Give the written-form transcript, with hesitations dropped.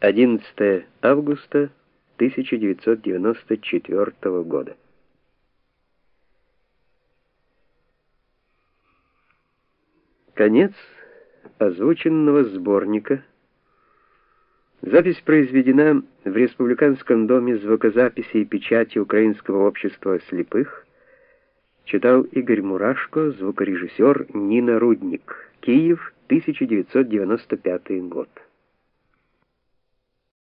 11 августа 1994 года. Конец озвученного сборника. Запись произведена в Республиканском доме звукозаписи и печати Украинского общества слепых. Читал Игорь Мурашко, звукорежиссер Нина Рудник. Киев, 1995 год.